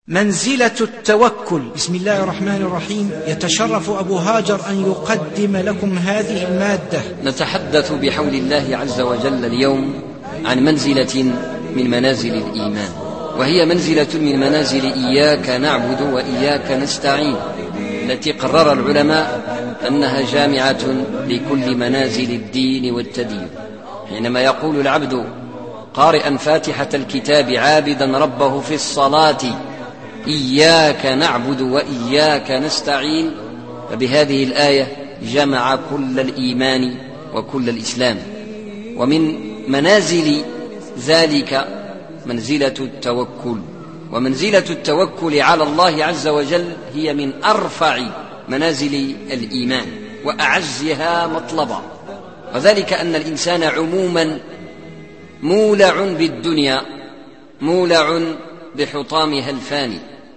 منزلة التوكل. بسم الله الرحمن الرحيم. يتشرف أبو هاجر أن يقدم لكم هذه المادة. نتحدث بحول الله عز وجل اليوم عن منزلة من منازل الإيمان، وهي منزلة من منازل إياك نعبد وإياك نستعين، التي قرر العلماء أنها جامعة لكل منازل الدين والتدين. حينما يقول العبد قارئا فاتحة الكتاب عابدا ربه في الصلاة إياك نعبد وإياك نستعين، فبهذه الآية جمع كل الإيمان وكل الإسلام. ومن منازل ذلك منزلة التوكل، ومنزلة التوكل على الله عز وجل هي من أرفع منازل الإيمان وأعزها مطلبا، وذلك أن الإنسان عموما مولع بالدنيا، مولع بحطامها الفاني،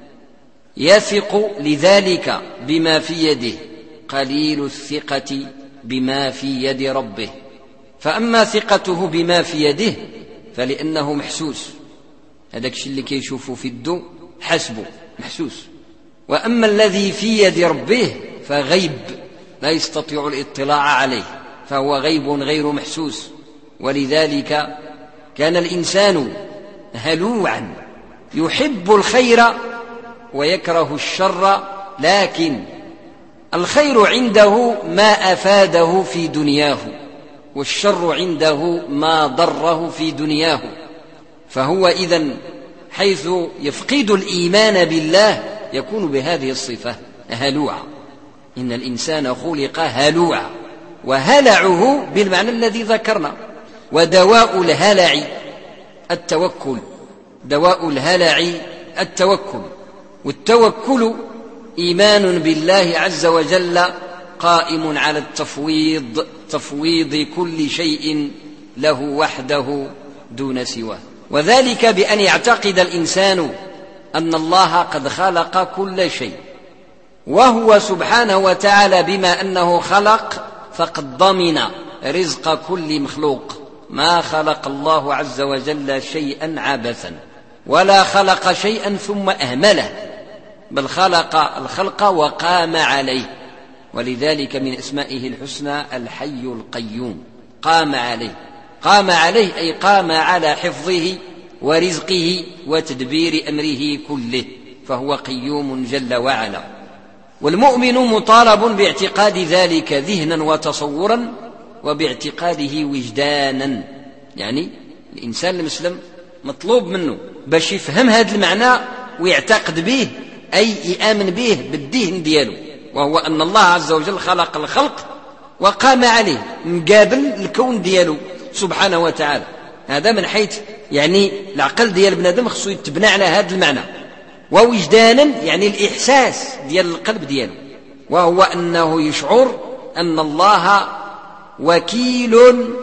يثق لذلك بما في يده، قليل الثقة بما في يد ربه. فأما ثقته بما في يده فلأنه محسوس، هذاك الشيء اللي كيشوفه في الدو حسبه محسوس. وأما الذي في يد ربه فغيب لا يستطيع الاطلاع عليه، فهو غيب غير محسوس. ولذلك كان الإنسان هلوعا يحب الخير ويكره الشر، لكن الخير عنده ما أفاده في دنياه، والشر عنده ما ضره في دنياه. فهو إذن حيث يفقد الإيمان بالله يكون بهذه الصفة هلوعا. إن الإنسان خلق هلوعا، وهلعه بالمعنى الذي ذكرنا. ودواء الهلع التوكل، دواء الهلع التوكل. والتوكل إيمان بالله عز وجل قائم على التفويض، تفويض كل شيء له وحده دون سواه، وذلك بأن يعتقد الإنسان أن الله قد خلق كل شيء، وهو سبحانه وتعالى بما أنه خلق فقد ضمن رزق كل مخلوق. ما خلق الله عز وجل شيئا عبثا، ولا خلق شيئا ثم أهمله، بل خلق الخلق وقام عليه. ولذلك من أسمائه الحسنى الحي القيوم، قام عليه. قام عليه أي قام على حفظه ورزقه وتدبير أمره كله، فهو قيوم جل وعلا. والمؤمن مطالب باعتقاد ذلك ذهنا وتصورا، وباعتقاده وجدانا. يعني الإنسان المسلم مطلوب منه باش يفهم هذا المعنى ويعتقد به، أي يآمن به بالذهن دياله، وهو أن الله عز وجل خلق الخلق وقام عليه مقابل الكون دياله سبحانه وتعالى. هذا من حيث يعني العقل ديال بنادم خصو يتبنى على هذا المعنى. ووجدانا يعني الإحساس ديال القلب دياله، وهو أنه يشعر أن الله وكيل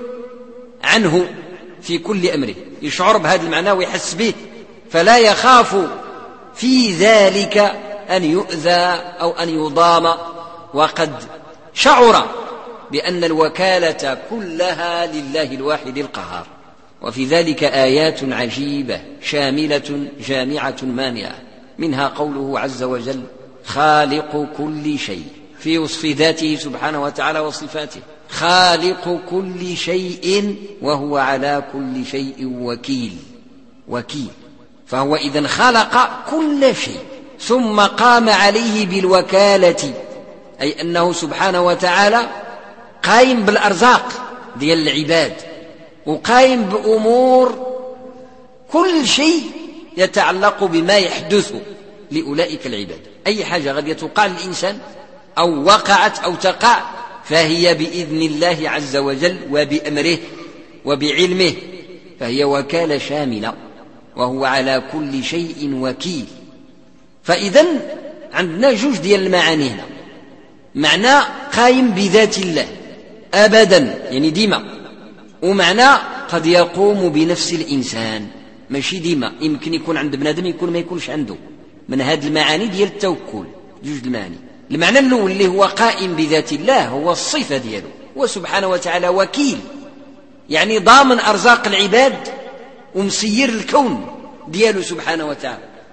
عنه في كل أمره، يشعر بهذا المعنى ويحس به، فلا يخاف في ذلك أن يؤذى أو أن يضام، وقد شعر بأن الوكالة كلها لله الواحد القهار. وفي ذلك آيات عجيبة شاملة جامعة مانعة، منها قوله عز وجل خالق كل شيء، في وصف ذاته سبحانه وتعالى وصفاته، خالق كل شيء وهو على كل شيء وكيل. وكيل، فهو إذن خلق كل شيء ثم قام عليه بالوكالة، أي أنه سبحانه وتعالى قائم بالأرزاق ديال العباد، وقائم بأمور كل شيء يتعلق بما يحدث لأولئك العباد. أي حاجة غادية توقع للإنسان أو وقعت أو تقع فهي بإذن الله عز وجل وبأمره وبعلمه، فهي وكالة شاملة، وهو على كل شيء وكيل. فإذن عندنا جوج ديال المعاني هنا، معنى قائم بذات الله أبدا يعني ديما، ومعنى قد يقوم بنفس الإنسان ماشي ديما، يمكن يكون عند بنادم يكون ما يكونش عنده. من هذه المعاني ديال التوكل جوج المعاني. المعنى الأول اللي هو قائم بذات الله هو الصفة دياله، وسبحانه وتعالى وكيل، يعني ضامن أرزاق العباد ومسير الكون دياله سبحانه وتعالى.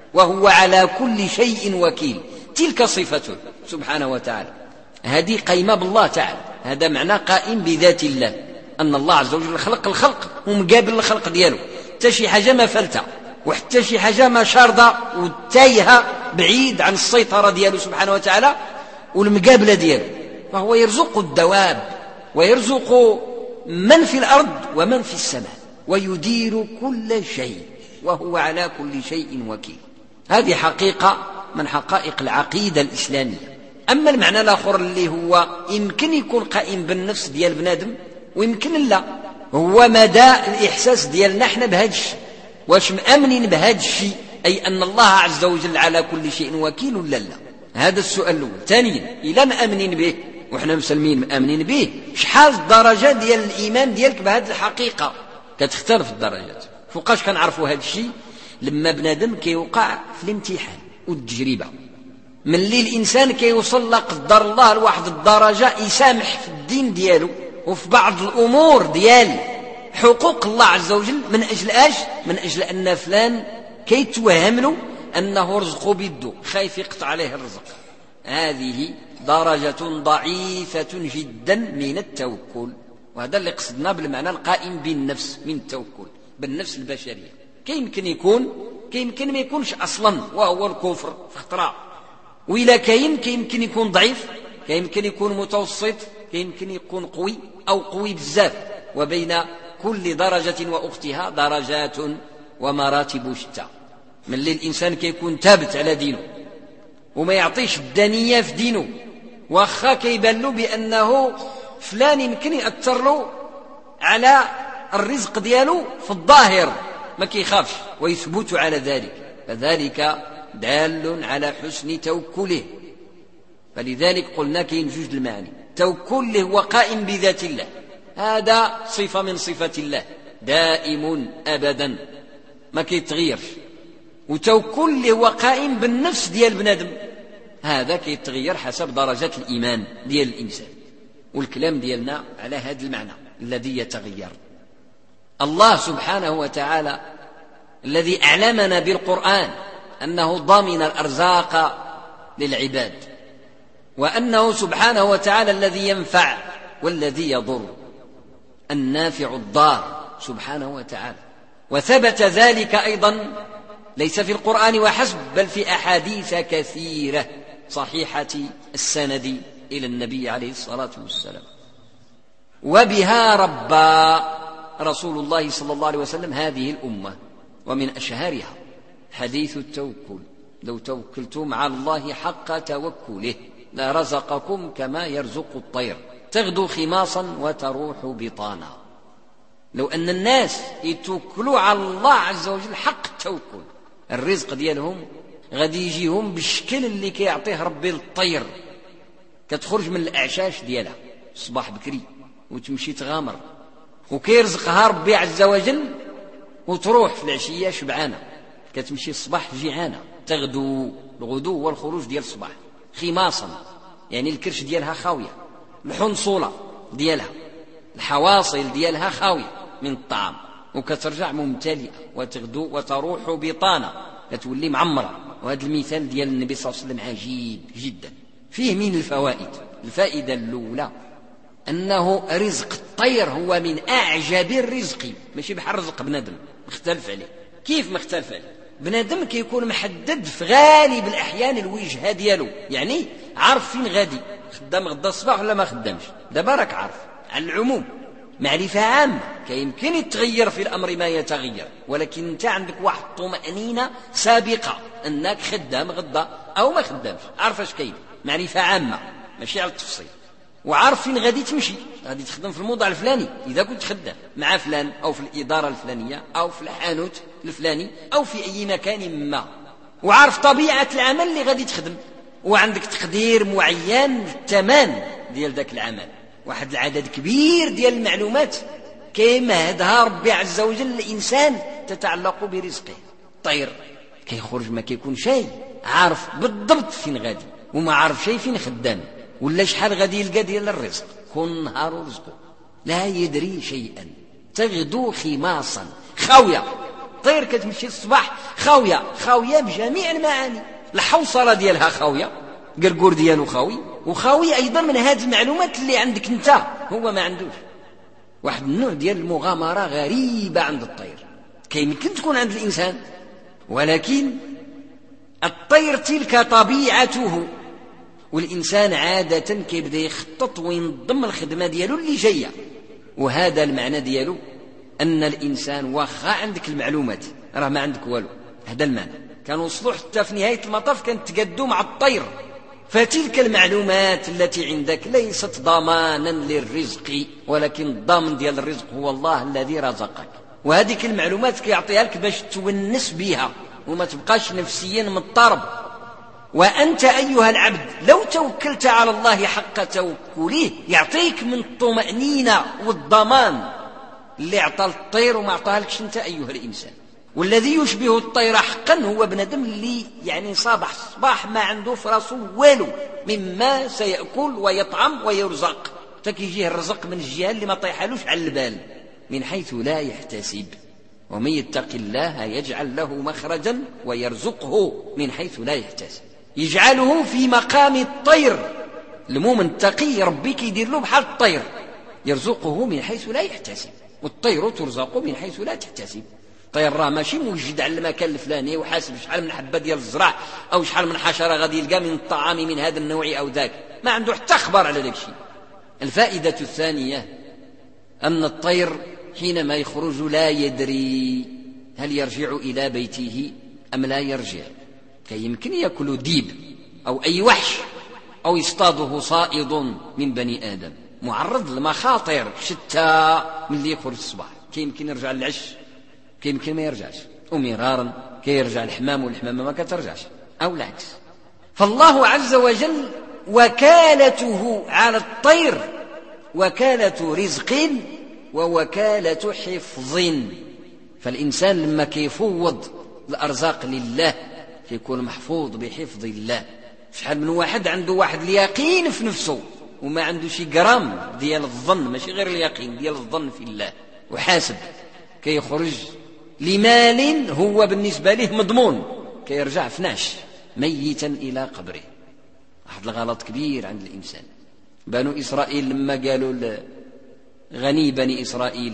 وهو على كل شيء وكيل. تلك صفته سبحانه وتعالى، هذه قيمة بالله تعالى. هذا معنى قائم بذات الله، أن الله عز وجل خلق الخلق ومقابل الخلق دياله، حتى شي حاجة ما فلتة وحتى شي حاجة ما شاردة وتايهة بعيد عن السيطرة دياله سبحانه وتعالى والمقابلة دياله. فهو يرزق الدواب ويرزق من في الأرض ومن في السماء ويدير كل شيء وهو على كل شيء وكيل. هذه حقيقة من حقائق العقيدة الإسلامية. أما المعنى الآخر اللي هو يمكن يكون قائم بالنفس ديال بنادم ويمكن لا، هو مدى الإحساس ديالنا احنا بهذا الشيء، واش مأمنين بهذا الشيء، أي أن الله عز وجل على كل شيء وكيل ولا لا؟ هذا السؤال الأول. ثانيا، إلا مأمنين به وإحنا مسلمين مأمنين به، شحال الدرجة ديال الإيمان ديالك بهذه الحقيقة؟ كتختلف الدرجات. فوقاش كنعرفوا هذا الشيء؟ لما بنادم كيوقع في الامتحان والتجربة، من اللي الإنسان كيوصل لقدر الله لواحد الدرجة يسامح في الدين دياله وفي بعض الأمور ديال حقوق الله عز وجل، من أجل اش؟ من أجل أن فلان كيتوهم له أنه رزقه بيده، خايف يقطع عليه الرزق. هذه درجة ضعيفة جدا من التوكل، وهذا اللي قصدنا بالمعنى القائم بالنفس من التوكل، بالنفس البشرية. كيمكن يكون، كيمكن ما يكونش أصلا، وهو الكفر في اختراع. وإلا كيمكن يكون ضعيف، كيمكن يكون متوسط، كيمكن يكون قوي أو قوي بزاف. وبين كل درجة وأختها درجات ومراتب شتى. من اللي الإنسان كيكون ثابت على دينه وما يعطيش الدنية في دينه، واخا كيبان له بأنه فلان يمكن يأثر له على الرزق دياله في الظاهر، ما كيخافش ويثبت على ذلك، فذلك دال على حسن توكله. فلذلك قلنا كاين جوج المعاني: توكل هو قائم بذات الله، هذا صفة من صفات الله دائم أبدا ما كيتغيرش، وتوكل هو قائم بالنفس ديال بنادم، هذا كيتغير حسب درجات الإيمان ديال الإنسان. والكلام ديالنا على هذا المعنى الذي يتغير. الله سبحانه وتعالى الذي أعلمنا بالقرآن أنه ضامن الأرزاق للعباد، وأنه سبحانه وتعالى الذي ينفع والذي يضر، النافع الضار سبحانه وتعالى. وثبت ذلك أيضا ليس في القرآن وحسب، بل في أحاديث كثيرة صحيحة السند إلى النبي عليه الصلاة والسلام. وبها ربى رسول الله صلى الله عليه وسلم هذه الأمة. ومن أشهرها حديث التوكل: لو توكلتم على الله حق توكله لرزقكم كما يرزق الطير تغدو خماصا وتروح بطانا. لو أن الناس يتوكلوا على الله عز وجل حق التوكل، الرزق ديالهم غادي يجيهم بالشكل اللي كيعطيه ربي للطير، كتخرج من الأعشاش ديالها الصباح بكري وتمشي تغامر، وكيرزقها ربي عز وجل وتروح في العشية شبعانة، كتمشي الصباح جيعانة. تغدو، الغدو والخروج ديال الصباح، خماصا يعني الكرش ديالها خاوية، الحنصولة ديالها الحواصل ديالها خاوية من الطعام، وكترجع ممتلئة، وتغدو وتروح بطانة، كتولي معمرة. وهذا المثال ديال النبي صلى الله عليه وسلم عجيب جدا، فيه من الفوائد. الفائدة الأولى أنه رزق الطير هو من أعجب الرزق، ماشي بحال رزق بنادم، مختلف عليه. كيف مختلف عليه؟ بنادم كيكون محدد في غالب الأحيان الوجهة ديالو، يعني عارف فين غادي، خدام غدا الصباح ولا ما خدامش، دابا راك عارف. على العموم معرفة عامة، كيمكن يتغير في الأمر ما يتغير، ولكن أنت عندك واحد طمأنينة سابقة أنك خدام غدا أو ما خدامش، عارف اش كاين، معرفة عامة ماشي على التفصيل، وعارف فين غادي تمشي، غادي تخدم في الموضع الفلاني إذا كنت خدام مع فلان، أو في الإدارة الفلانية، أو في الحانوت الفلاني، أو في أي مكان ما، وعارف طبيعة العمل اللي غادي تخدم، وعندك تقدير معين للثمن ديال ذاك العمل. واحد العدد كبير ديال المعلومات كيمهدها ربي عز وجل الإنسان تتعلق برزقه. الطير كيخرج ما كيكون شيء، عارف بالضبط فين غادي، وما عارف شيء فين خدام ولا شحال غادي يلقى ديال الرزق، كل نهار رزقه لا يدري شيئا. تغدو خماصا خاوية، الطير كتمشي الصباح خاوية بجميع المعاني، الحوصلة ديالها خاوية، قرقور ديالو خاوي، وخاوي أيضا من هذه المعلومات اللي عندك انت هو ما عندوش. واحد النوع ديال المغامرة غريبة عند الطير كيمكن تكون عند الإنسان، ولكن الطير تلك طبيعته، والإنسان عادة كيبدا يخطط وينظم الخدمة ديالو اللي جاية. وهذا المعنى ديالو أن الإنسان واخا عندك المعلومات راه ما عندك والو. هذا المعنى كانوا وصلوا حتى في نهاية المطاف كانت تقدوا مع الطير. فتلك المعلومات التي عندك ليست ضمانا للرزق، ولكن الضامن ديال الرزق هو الله الذي رزقك. وهذه المعلومات كيعطيها لك باش تونس بها وما تبقاش نفسيا مضطرب. وأنت أيها العبد لو توكلت على الله حق توكله يعطيك من الطمأنينة والضمان اللي أعطى الطير وما أعطاها لكش أنت أيها الإنسان. والذي يشبه الطير حقا هو بنادم اللي يعني صباح ما عنده في راسه والو مما سيأكل ويطعم ويرزق، تكيجيه الرزق من الجهة اللي ما طيحالوش على البال من حيث لا يحتسب. ومن يتق الله يجعل له مخرجا ويرزقه من حيث لا يحتسب، يجعله في مقام الطير. المؤمن التقي ربي كيدير له بحال الطير، يرزقه من حيث لا يحتسب، والطير ترزق من حيث لا تحتسب. الطير راه ماشي موجد على المكان الفلاني وحاسب شحال من حبه ديال الزرع او شحال من حشره غادي يلقى من الطعام من هذا النوع او ذاك، ما عنده حتى خبر على ذاك الشيء. الفائده الثانيه ان الطير حينما يخرج لا يدري هل يرجع إلى بيته أم لا يرجع. يمكن يأكل ديب أو أي وحش أو يصطاده صائد من بني آدم، معرض لمخاطر شتى من اللي يخرج الصباح. يمكن يرجع للعش، يمكن ما يرجعش، ومرارا كيرجع الحمام والحمامة ما كترجعش أو العكس. فالله عز وجل وكالته على الطير وكالة رزق ووكالة حفظ. فالإنسان لما كيفوض الأرزاق لله كيكون محفوظ بحفظ الله. شحال من واحد عنده واحد اليقين في نفسه وما عنده شي جرام ديال الظن، ماشي غير اليقين ديال الظن في الله، وحاسب كيخرج لمال هو بالنسبة له مضمون، كيرجع فناش ميتا إلى قبره. واحد الغلط كبير عند الإنسان. بنو إسرائيل لما قالوا غني بني إسرائيل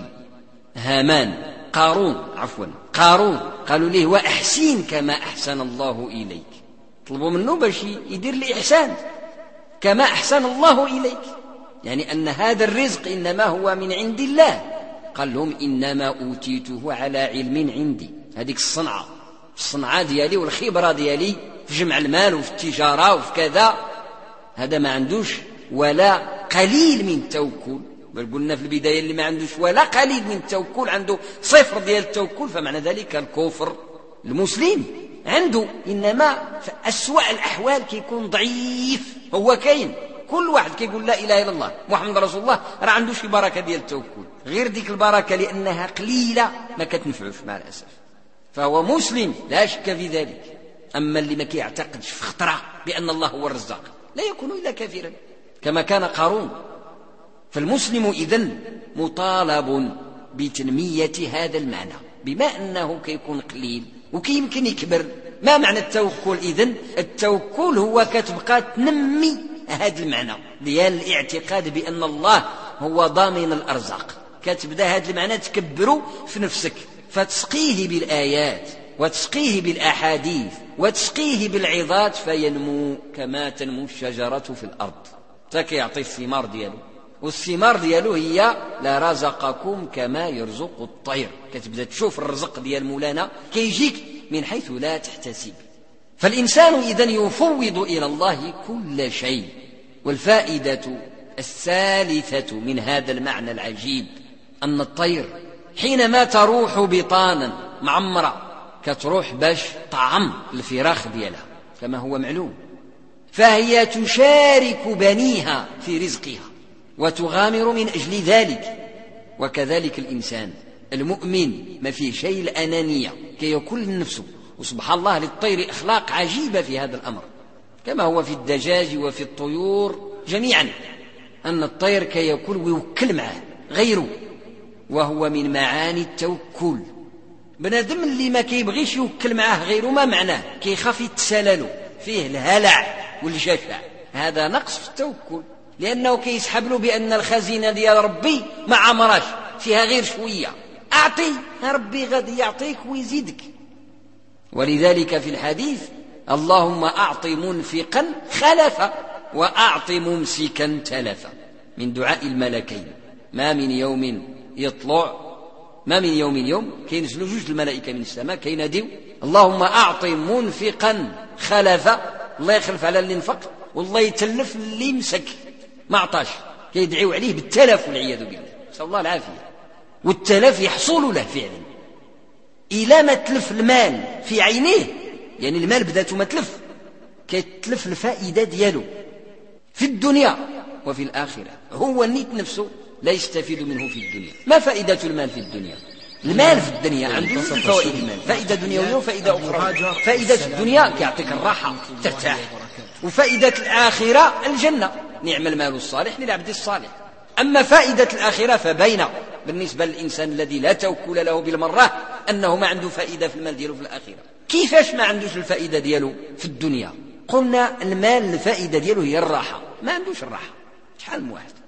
قارون قالوا له وأحسن كما أحسن الله إليك، طلبوا منه باش يدير الإحسان كما أحسن الله إليك، يعني أن هذا الرزق إنما هو من عند الله. قال لهم إنما أوتيته على علم عندي. هذيك الصنعة ديالي والخبرة ديالي في جمع المال وفي التجارة وفي كذا، هذا ما عندوش ولا قليل من التوكل. بل قلنا في البداية اللي ما عندوش ولا قليل من التوكل عنده صفر ديال التوكل، فمعنى ذلك الكفر. المسلم عنده إنما في أسوأ الأحوال كيكون ضعيف. هو كاين كل واحد كيقول لا إله إلا الله محمد رسول الله راه عنده شي بركة ديال التوكل، غير ديك البركة لأنها قليلة ما كتنفعوش مع الأسف، فهو مسلم لا شك في ذلك. أما اللي ما كيعتقدش في خطرة بأن الله هو الرزاق لا يكون إلا كافرا كما كان قارون. فالمسلم إذن مطالب بتنمية هذا المعنى، بما أنه كيكون قليل وكيمكن يكبر. ما معنى التوكل إذن؟ التوكل هو كتبقى تنمي هذا المعنى ديال الاعتقاد بأن الله هو ضامن الأرزاق. كتبدا هذا المعنى تكبره في نفسك، فتسقيه بالآيات وتسقيه بالأحاديث وتسقيه بالعظات فينمو كما تنمو الشجرة في الأرض، تكيعطي الثمار ديالو، والثمار ديالو هي لا رزقكم كما يرزق الطير. كتبدا تشوف الرزق ديال مولانا كيجيك من حيث لا تحتسب. فالإنسان إذن يفوض إلى الله كل شيء. والفائدة الثالثة من هذا المعنى العجيب أن الطير حينما تروح بطانا معمرة كتروح باش طعم الفراخ ديالها كما هو معلوم، فهي تشارك بنيها في رزقها وتغامر من أجل ذلك. وكذلك الإنسان المؤمن ما فيه شيء الأنانية كي يكون نفسه. وسبحان الله للطير أخلاق عجيبة في هذا الأمر كما هو في الدجاج وفي الطيور جميعا، أن الطير كي يكون ويوكل معه غيره، وهو من معاني التوكل. بنادم اللي ما كيبغيش يوكل معاه غيره ما معناه كيخاف يتسللو فيه الهلع والجشع، هذا نقص في التوكل، لأنه كيسحب له بأن الخزينة ديال ربي ما عمرش فيها غير شوية، أعطي ربي غادي يعطيك ويزيدك. ولذلك في الحديث اللهم أعط منفقا خلفا وأعط ممسكا تلفا، من دعاء الملكين. ما من يوم كينزلوا جوج الملائكة من السماء كيناديو اللهم أعط منفقا خلفا، الله يخلف على اللي انفق والله يتلف اللي يمسك ما عطاش، كيدعيو عليه بالتلف والعياذ بالله، نسأل الله العافية. والتلف يحصل له فعلا إلى ما تلف المال في عينيه، يعني المال بداته ما تلف، كيتلف الفائدة دياله في الدنيا وفي الآخرة، هو النيت نفسه لا يستفيد منه في الدنيا. ما فائدة المال في الدنيا؟ المال في الدنيا عنده فوائد، المال فائدة دنيوية وفائدة أخرى. فائدة الدنيا كيعطيك الراحة ترتاح، وفائدة الآخرة الجنة، نعم المال الصالح للعبد الصالح. أما فائدة الآخرة فبين بالنسبة للإنسان الذي لا توكل له بالمرة أنه ما عنده فائدة في المال دياله في الآخرة. كيفاش ما عندوش الفائدة دياله في الدنيا؟ قلنا المال الفائدة دياله هي الراحة، ما عندوش الراحة، شحال من واحد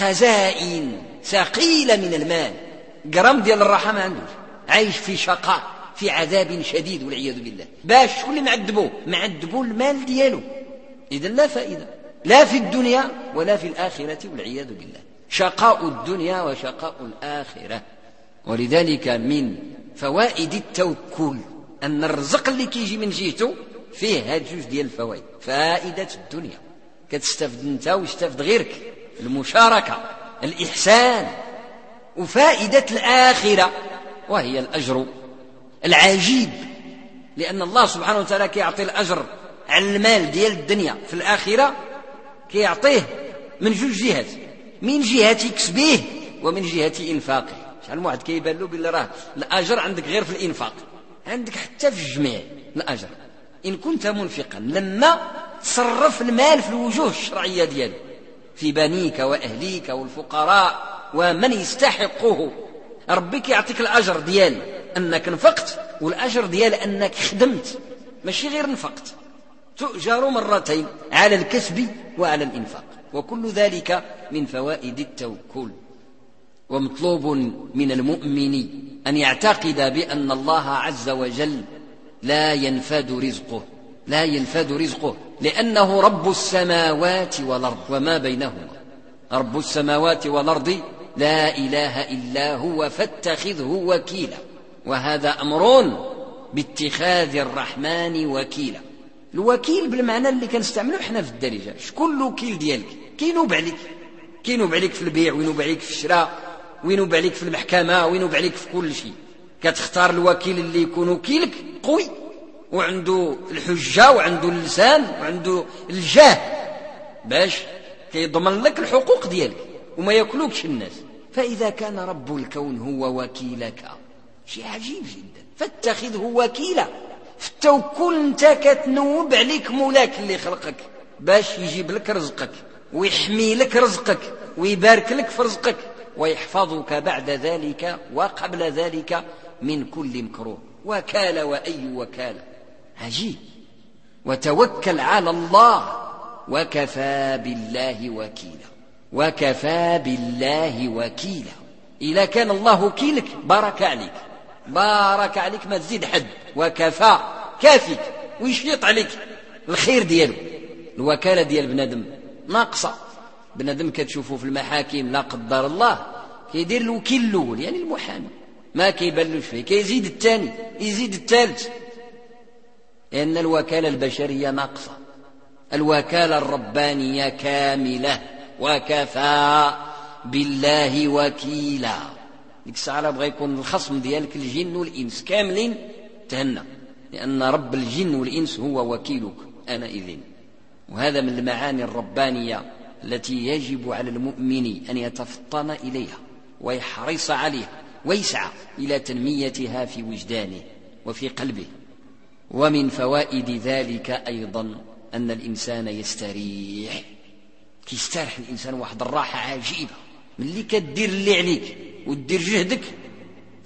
خزائن ثقيلة من المال، جرام ديال الراحة ما عندوش، عايش في شقاء في عذاب شديد والعياذ بالله. باش شكون اللي معذبو المال دياله؟ إذن لا فائدة لا في الدنيا ولا في الآخرة والعياذ بالله، شقاء الدنيا وشقاء الآخرة. ولذلك من فوائد التوكل أن الرزق اللي كيجي من جهته فيه هاد جوج ديال الفوائد: فائدة الدنيا كتستفد انت ويستفد غيرك، المشاركة، الإحسان، وفائدة الآخرة وهي الأجر العجيب، لأن الله سبحانه وتعالى كيعطي الأجر على المال ديال الدنيا في الآخرة، كيعطيه من جوج جهات: من جهة كسبه ومن جهة إنفاقه. شحال من واحد كيبان له بالله راه الأجر عندك غير في الإنفاق، عندك حتى في الجميع الأجر إن كنت منفقا، لما تصرف المال في الوجوه الشرعية دياله في بنيك وأهليك والفقراء ومن يستحقه، ربك يعطيك الأجر ديال أنك نفقت والأجر ديال أنك خدمت، ماشي غير نفقت، تؤجر مرتين على الكسب وعلى الإنفاق. وكل ذلك من فوائد التوكل. ومطلوب من المؤمن أن يعتقد بأن الله عز وجل لا ينفد رزقه لأنه رب السماوات والأرض وما بينهما، رب السماوات والأرض لا إله إلا هو فاتخذه وكيلا. وهذا أمر باتخاذ الرحمن وكيلا. الوكيل بالمعنى اللي كنستعمله احنا في الدارجة، شكون الوكيل ديالك؟ كينوب عليك في البيع، وينوب عليك في الشراء، وينوب عليك في المحكمة، وينوب عليك في كل شيء. كتختار الوكيل اللي يكون وكيلك قوي وعنده الحجة وعنده اللسان وعنده الجاه باش كيضمن لك الحقوق ديالك وما ياكلوكش الناس. فإذا كان رب الكون هو وكيلك شيء عجيب جدا، فاتخذه وكيلا. في التوكل انت كتنوب عليك مولاك اللي خلقك باش يجيب لك رزقك ويحمي لك رزقك ويبارك لك في رزقك ويحفظك بعد ذلك وقبل ذلك من كل مكروه. وكالة وأي وكالة، عجيب. وتوكل على الله وكفى بالله وكيلا. إذا كان الله وكيلك بارك عليك ما تزيد حد، وكفى كافيك ويشيط عليك الخير دياله. الوكالة ديال بنادم ناقصة، بنادم كتشوفه في المحاكم لا قدر الله كيدير الوكيل الأول يعني المحامي ما كيبلوش فيه، كيزيد الثاني يزيد الثالث، لأن الوكالة البشرية ناقصة. الوكالة الربانية كاملة. وكفى بالله وكيلا. ديك الساعة بغى يكون الخصم ديالك الجن والإنس كاملين تهنى، لأن رب الجن والإنس هو وكيلك آنئذ. وهذا من المعاني الربانية التي يجب على المؤمن أن يتفطن إليها ويحرص عليها ويسعى إلى تنميتها في وجدانه وفي قلبه. ومن فوائد ذلك أيضا أن الإنسان يستريح، كيستريح الإنسان واحد الراحة عجيبة. ملي كدير اللي عليك وتدير جهدك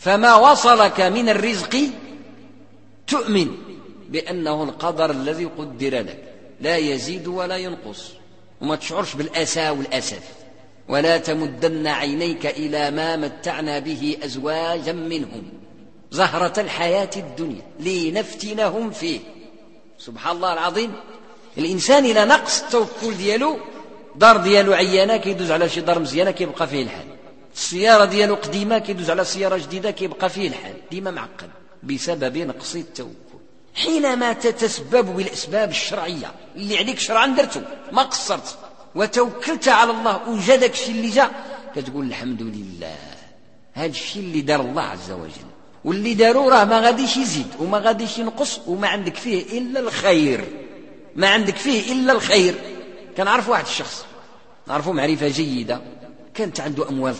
فما وصلك من الرزق تؤمن بأنه القدر الذي قدر لك، لا يزيد ولا ينقص، وما تشعرش بالأسى والأسف. ولا تمدن عينيك إلى ما متعنا به أزواجا منهم زهرة الحياة الدنيا لنفتنهم فيه. سبحان الله العظيم. الإنسان إلى نقص التوكل ديالو، دار ديالو عيانة كيدوز على شي دار مزيانة كيبقى فيه الحال، السيارة ديالو قديمة كيدوز على سيارة جديدة كيبقى فيه الحال، ديما معقد بسبب نقص التوكل. حينما تتسبب بالأسباب الشرعية اللي عليك شرعا درته ما قصرت وتوكلت على الله وجدك الشيء اللي جاء، كتقول الحمد لله، هذا الشيء اللي دار الله عز وجل، واللي داروا راه ما غاديش يزيد وما غاديش ينقص، وما عندك فيه إلا الخير، ما عندك فيه إلا الخير. كنعرف واحد الشخص نعرفه معرفة جيدة، كانت عنده أموال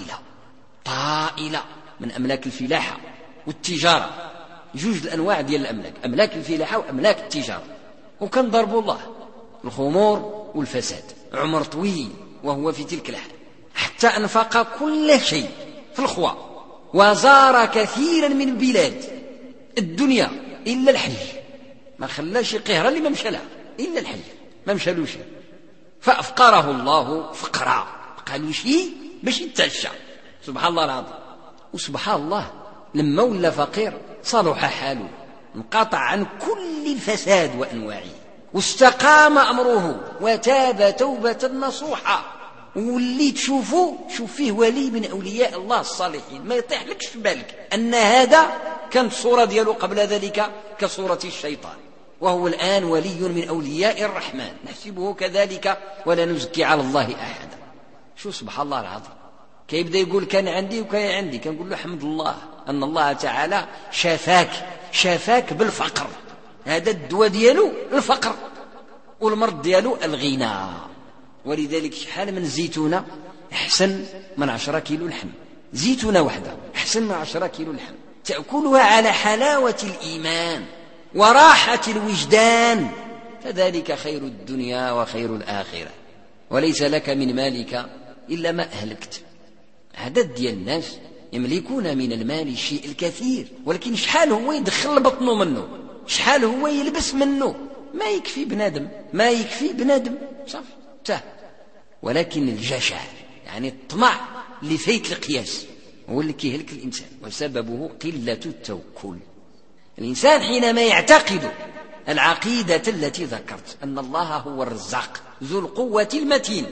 طائلة من أملاك الفلاحة والتجارة، جوج الأنواع ديال الأملاك، أملاك الفلاحة وأملاك التجارة، وكان ضرب الله الخمور والفساد، عمر طويل وهو في تلك الحال، حتى أنفق كل شيء في الخوا، وزار كثيرا من بلاد الدنيا إلا الحج، ما خلاش قهرة اللي ما مشى لها إلا الحج، ما مشالوش. فأفقره الله فقرا، قالوا شيء باش يتعشى. سبحان الله العظيم. وسبحان الله لما ولا فقير صلح حاله، انقطع عن كل الفساد وأنواعه، واستقام أمره وتاب توبة نصوحة، واللي تشوفه شوف فيه ولي من أولياء الله الصالحين، ما يطيح لكش في بالك أن هذا كانت صورة دياله قبل ذلك كصورة الشيطان، وهو الآن ولي من أولياء الرحمن، نحسبه كذلك ولا نزكي على الله أحدا. شو سبحان الله العظيم. كيبدأ يقول كان عندي وكان عندي، كنقول له حمد الله أن الله تعالى شافاك بالفقر، هذا الدواء ديالو الفقر، والمرض ديالو الغنى. ولذلك شحال من زيتونة أحسن من 10 كيلو لحم، زيتونة واحدة أحسن من 10 كيلو لحم، تأكلها على حلاوة الإيمان وراحة الوجدان، فذلك خير الدنيا وخير الآخرة. وليس لك من مالك إلا ما أهلكت. عدد ديال الناس يملكون من المال الشيء الكثير، ولكن شحال هو يدخل بطنه منه، شحال هو يلبس منه، ما يكفي بنادم صافي. ولكن الجشع يعني الطمع اللي فيت القياس هو اللي كيهلك الإنسان، وسببه قلة التوكل. الإنسان حينما يعتقد العقيدة التي ذكرت أن الله هو الرزاق ذو القوة المتين،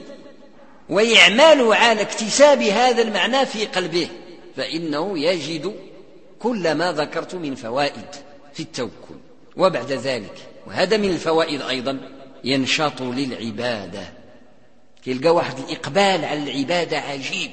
ويعمل على اكتساب هذا المعنى في قلبه، فإنه يجد كل ما ذكرت من فوائد في التوكل. وبعد ذلك، وهذا من الفوائد أيضا، ينشط للعبادة، يلقى واحد الإقبال على العبادة عجيب.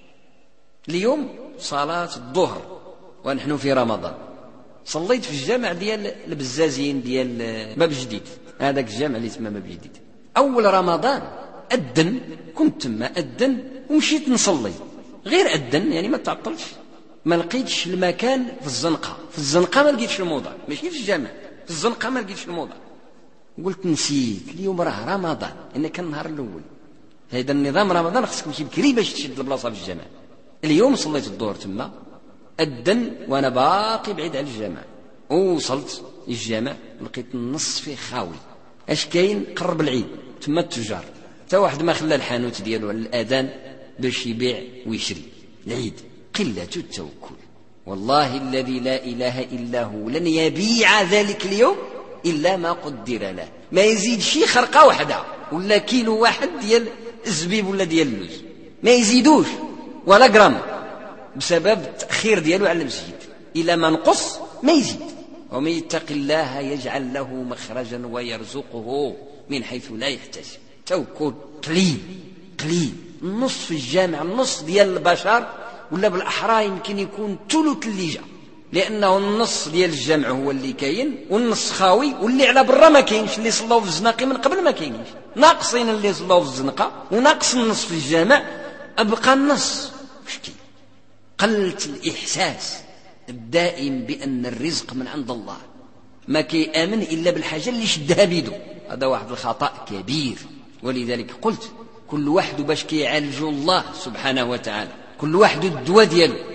اليوم صلاة الظهر ونحن في رمضان، صليت في الجامع ديال البزازين ديال باب جديد، هذاك الجامع اللي اسمه باب جديد. أول رمضان أذن، كنت تما أذن ومشيت نصلي، غير أذن يعني ما تعطلش، ما لقيتش المكان في الزنقة ما لقيتش الموضع، ماشي في الجامع، في الزنقة ما لقيتش الموضع. قلت نسيت اليوم راه رمضان، إن كان النهار الأول، هذا النظام رمضان خصك تمشي بكري باش تشد البلاصة في الجامع. اليوم صليت الظهر تما أذن وأنا باقي بعيد على الجامع، ووصلت الجامع لقيت النص فيه خاوي. اش كاين؟ قرب العيد تما التجار، حتى واحد ما خلى الحانوت ديالو على الأذان باش يبيع ويشري. العيد قلة التوكل. والله الذي لا إله إلا هو لن يبيع ذلك اليوم إلا ما قدر له، ما يزيد شي خرقة واحدة ولا كيلو واحد ديال الزبيب ولا ديال اللوز، ما يزيدوش ولا جرام، بسبب التأخير ديالو على المسجد. إلى ما نقص ما يزيد. ومن يتق الله يجعل له مخرجا ويرزقه من حيث لا يحتسب. توكل قليل، النص في الجامع، النص ديال البشر، ولا بالأحرى يمكن يكون ثلث اللي جا، لأنه النص ديال الجامع هو اللي كاين، والنص خاوي، واللي على برا ما كاينش، اللي صلاو في الزناقي من قبل ما كاينش، ناقصين اللي صلاو في الزنقة وناقص النص في الجامع، أبقى النص مشكل. قلت الإحساس الدائم بأن الرزق من عند الله، ما كيآمن إلا بالحاجة اللي شدها بيدو، هذا واحد الخطأ كبير. ولذلك قلت كل واحد باش كيعالجوا الله سبحانه وتعالى، كل واحد الدواء ديالو،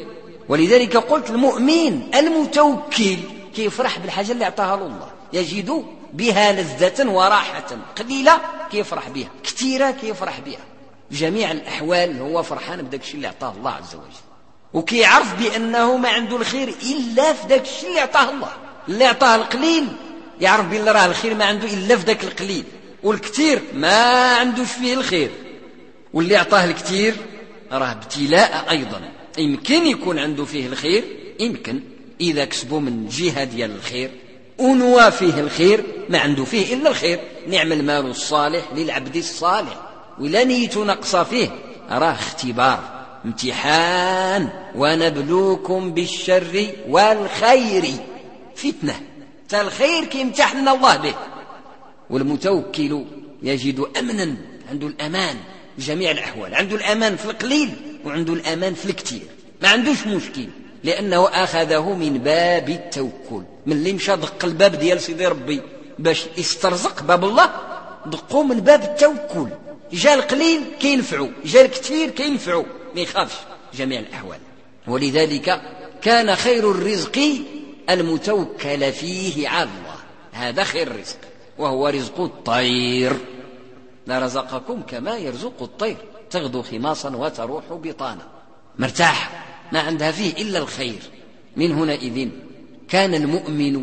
ولذلك قلت المؤمن المتوكل كيفرح بالحاجة اللي أعطاها الله، يجد بها لذة وراحة، قليلة كيفرح بها، كثيرة كيفرح بها، في جميع الأحوال هو فرحان بداك الشيء اللي أعطاه الله عز وجل، وكيعرف بأنه ما عنده الخير إلا في داك الشيء اللي أعطاه الله. اللي أعطاه القليل يعرف بأن راه الخير ما عنده إلا في داك القليل، والكثير ما عندوش فيه الخير، واللي أعطاه الكثير راه ابتلاء أيضا، يمكن يكون عنده فيه الخير، يمكن إذا كسبوا من جهة ديال الخير ونوى فيه الخير ما عنده فيه إلا الخير. نعم المال الصالح للعبد الصالح، ولا نية نقص فيه، راه اختبار امتحان، ونبلوكم بالشر والخير فتنة، فالخير كيمتحن الله به. والمتوكل يجد أمنا، عنده الأمان في جميع الأحوال، عنده الأمان في القليل وعنده الأمان في الكثير، ما عندوش مشكل، لأنه أخذه من باب التوكل. من اللي مشى دق الباب ديال سيدي ربي باش يسترزق باب الله، دقوا من باب التوكل، جاء القليل كينفعوا، جاء الكثير كينفعوا، ما يخافش جميع الأحوال. ولذلك كان خير الرزق المتوكل فيه على الله، هذا خير الرزق، وهو رزق الطير. لرزقكم كما يرزق الطير، تغدو خماصا وتروح بطانا، مرتاح، ما عندها فيه إلا الخير. من هنا إذن كان المؤمن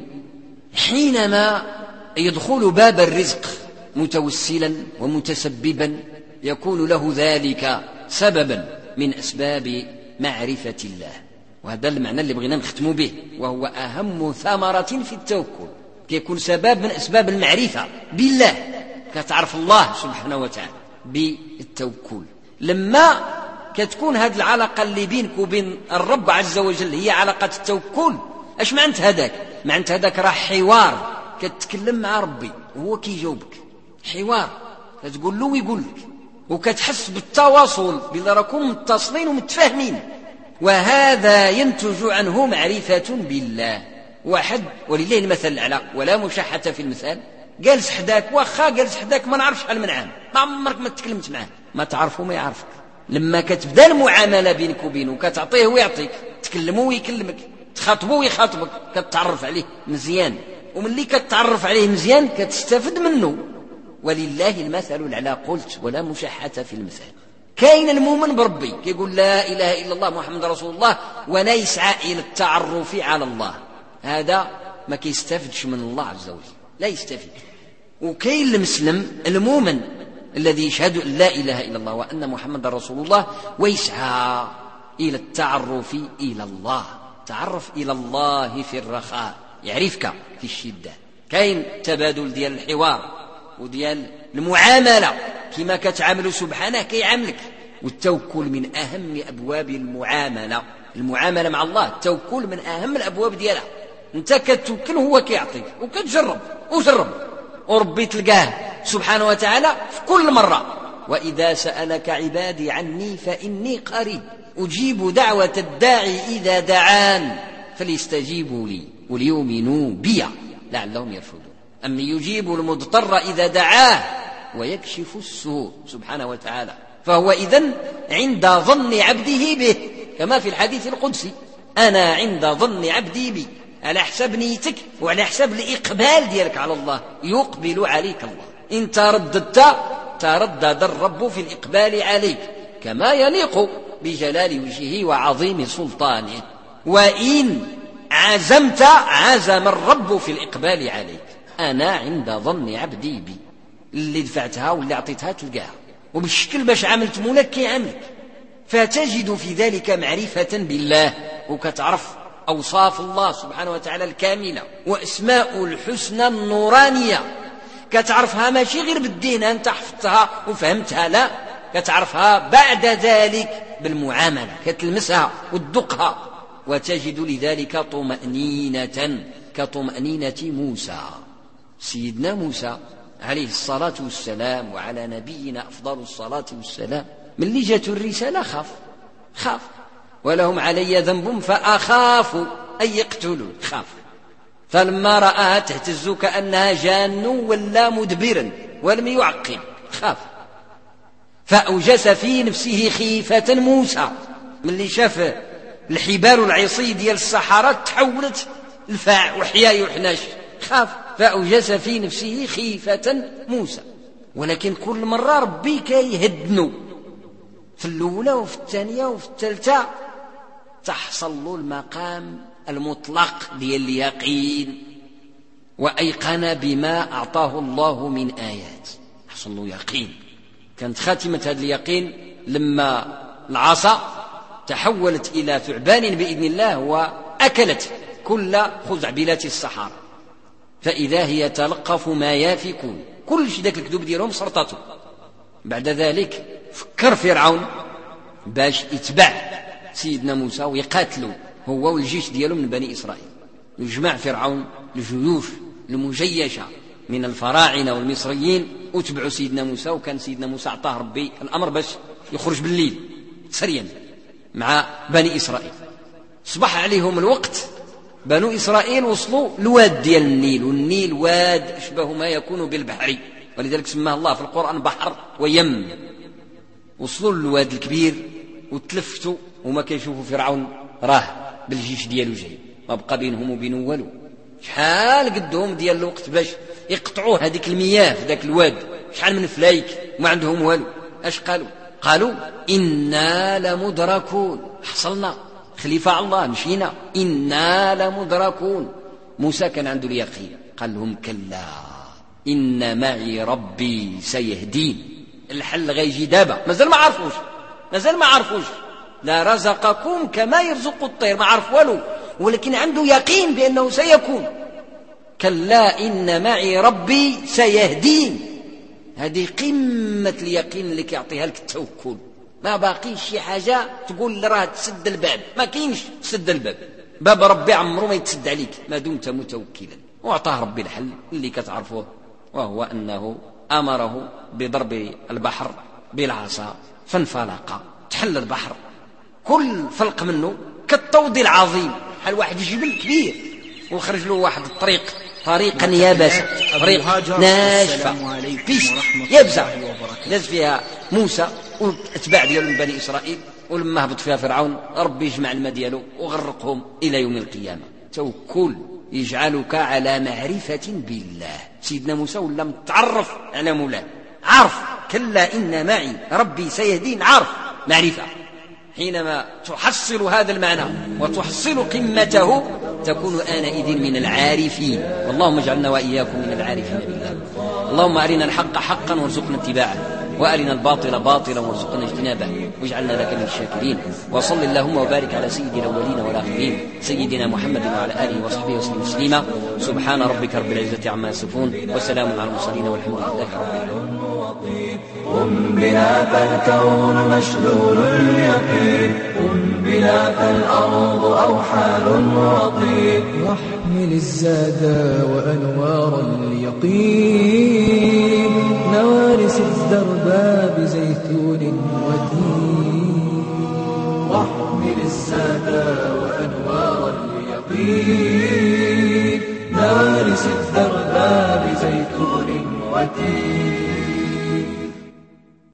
حينما يدخل باب الرزق متوسلا ومتسببا يكون له ذلك سببا من أسباب معرفة الله. وهذا المعنى اللي بغينا نختم به، وهو أهم ثمرة في التوكل، كيكون سبب من أسباب المعرفة بالله، كتعرف الله سبحانه وتعالى بالتوكل. لما كتكون هذه العلاقة اللي بينك وبين الرب عز وجل هي علاقة التوكل، اش معنت هذاك؟ معنت هذاك راه حوار، كتتكلم مع ربي وهو كيجاوبك، حوار كتقول له ويقول لك، وكتحس بالتواصل بلا راكم متصلين ومتفاهمين، وهذا ينتج عنه معرفة بالله. واحد ولله المثل الأعلى ولا مشاحة في المثال، جالس حداك، واخا جالس حداك ما نعرفش شحال من عام، ما عمرك ما تكلمت معاه، ما تعرفه ما يعرفك. لما كتبدا المعاملة بينك وبينه، كتعطيه ويعطيك، تكلمه ويكلمك، تخاطبه ويخاطبك، كتعرف عليه مزيان، وملي كتعرف عليه مزيان كتستفد منه. ولله المثل الأعلى، قلت ولا مشاحة في المثال. كاين المؤمن بربي كيقول لا إله إلا الله محمد رسول الله، ولا يسعى إلى التعرف على الله، هذا ما كيستفدش من الله عز وجل، لا يستفيد. وكاين المسلم المؤمن الذي يشهد أن لا إله إلا الله وأن محمد رسول الله، ويسعى إلى التعرف إلى الله، تعرف إلى الله في الرخاء يعرفك في الشدة. كاين تبادل ديال الحوار وديال المعاملة، كما كتعامل سبحانه كيعاملك. والتوكل من أهم أبواب المعاملة، المعاملة مع الله التوكل من أهم الأبواب ديالها. انت كتوكل هو كيعطيك، وكتجرب وجرب، وربي تلقاه سبحانه وتعالى في كل مرة. وإذا سألك عبادي عني فإني قريب أجيب دعوة الداعي إذا دعان فليستجيبوا لي وليؤمنوا بي لعلهم يرشدون. أم يجيب المضطر إذا دعاه ويكشف السوء سبحانه وتعالى. فهو إذن عند ظن عبده به، كما في الحديث القدسي: أنا عند ظن عبدي بي، على حسب نيتك وعلى حسب الإقبال ديالك على الله يقبل عليك الله. إن ترددت تردد الرب في الإقبال عليك كما يليق بجلال وجهه وعظيم سلطانه، وإن عزمت عزم الرب في الإقبال عليك. أنا عند ظن عبدي بي، اللي دفعتها واللي أعطيتها تلقاها، وبالشكل باش عملت مولاك كيعملك، فتجد في ذلك معرفة بالله، وكتعرف أوصاف الله سبحانه وتعالى الكاملة وأسماء الحسنى النورانية، كتعرفها ماشي غير بالدين أنت حفظتها وفهمتها، لا، كتعرفها بعد ذلك بالمعاملة، كتلمسها وتدقها، وتجد لذلك طمأنينة كطمأنينة موسى. سيدنا موسى عليه الصلاة والسلام وعلى نبينا أفضل الصلاة والسلام، من اللي جاءت الرسالة خاف ولهم علي ذنب فأخاف أن يقتلون، خاف. فلما رآها تهتز كأنها جان ولا مدبرا ولم يعقل، خاف. فأوجس في نفسه خيفة موسى، من اللي شاف الحبال العصي ديال السحرة تحولت الفاع وحياء وحناش، خاف فأوجس في نفسه خيفة موسى. ولكن كل مرة ربي كيهدنو، في الأولى وفي الثانية وفي الثالثة تحصل له المقام المطلق ديال اليقين، وأيقن بما أعطاه الله من آيات، حصل له يقين. كانت خاتمة هذا اليقين لما العصا تحولت إلى ثعبان بإذن الله وأكلت كل خزعبلات السحرة، فإذا هي تلقف ما يافكون، كل شيء ذاك الكذوب ديالهم سرطته. بعد ذلك فكر فرعون باش يتبع سيدنا موسى ويقاتلوا هو والجيش دياله من بني إسرائيل. يجمع فرعون الجيوش المجيشة من الفراعنة والمصريين وتبعوا سيدنا موسى. وكان سيدنا موسى أعطاه ربي الأمر باش يخرج بالليل سريا مع بني إسرائيل. صبح عليهم الوقت، بنو إسرائيل وصلوا الواد ديال النيل، والنيل واد أشبه ما يكون بالبحر، ولذلك سماه الله في القرآن بحر ويم. وصلوا للواد الكبير وتلفتوا وما كيشوفوا فرعون راه بالجيش ديالو جاي، ما بقى بينهم وبينه والو. شحال قدهم ديال الوقت باش يقطعوا هذيك المياه في ذاك الواد، شحال من فلايك وما عندهم والو. اش قالوا إنا لمدركون، حصلنا خليفة الله مشينا، إنا لمدركون. موسى كان عنده اليقين، قال لهم كلا إن معي ربي سيهدين. الحل غيجي دابا، مازال ما عرفوش. لا رزقكم كما يرزق الطير، ما عرف والو، ولكن عنده يقين بأنه سيكون. كلا إن معي ربي سيهدين. هذه قمة اليقين اللي كيعطيها لك التوكل. ما باقيش شي حاجة تقول راه تسد الباب، ما كاينش تسد الباب. باب ربي عمره ما يتسد عليك ما دمت متوكلا. واعطاه ربي الحل اللي كتعرفوه، وهو أنه أمره بضرب البحر بالعصا فانفلق، تحل البحر كل فلق منه كالطود العظيم، بحال واحد جبل كبير، وخرج له واحد الطريق طريقا يابسة، طريق ناشفة بيست يابسة، داز فيها موسى والاتباع ديالو من بني إسرائيل. ولما هبط فيها فرعون ربي يجمع الماء ديالو وغرقهم إلى يوم القيامة. توكل يجعلك على معرفة بالله. سيدنا موسى ولا متعرف على مولاه، عارف كلا إن معي ربي سيهدين، عارف معرفة. حينما تحصل هذا المعنى وتحصل قمته تكون آنئذ من العارفين. واللهم اجعلنا وإياكم من العارفين بالله. اللهم أرنا الحق حقا وارزقنا اتباعه، وأرنا الباطل باطلا وارزقنا اجتنابه، واجعلنا لك من الشاكرين. وصل اللهم وبارك على سيد الأولين والآخرين سيدنا محمد وعلى آله وصحبه وسلم تسليما. سبحان ربك رب العزة عما يصفون، وسلام على المرسلين، والحمد لله رب العالمين. قم بنا فالكون مشلول اليقين، قم بنا فالأرض أوحال وطين، واحمل الزاد وأنوار اليقين، نوارس الدرب بزيتون وتين. واحمل الزاد وأنوار اليقين، نوارس الدرب بزيتون وتين.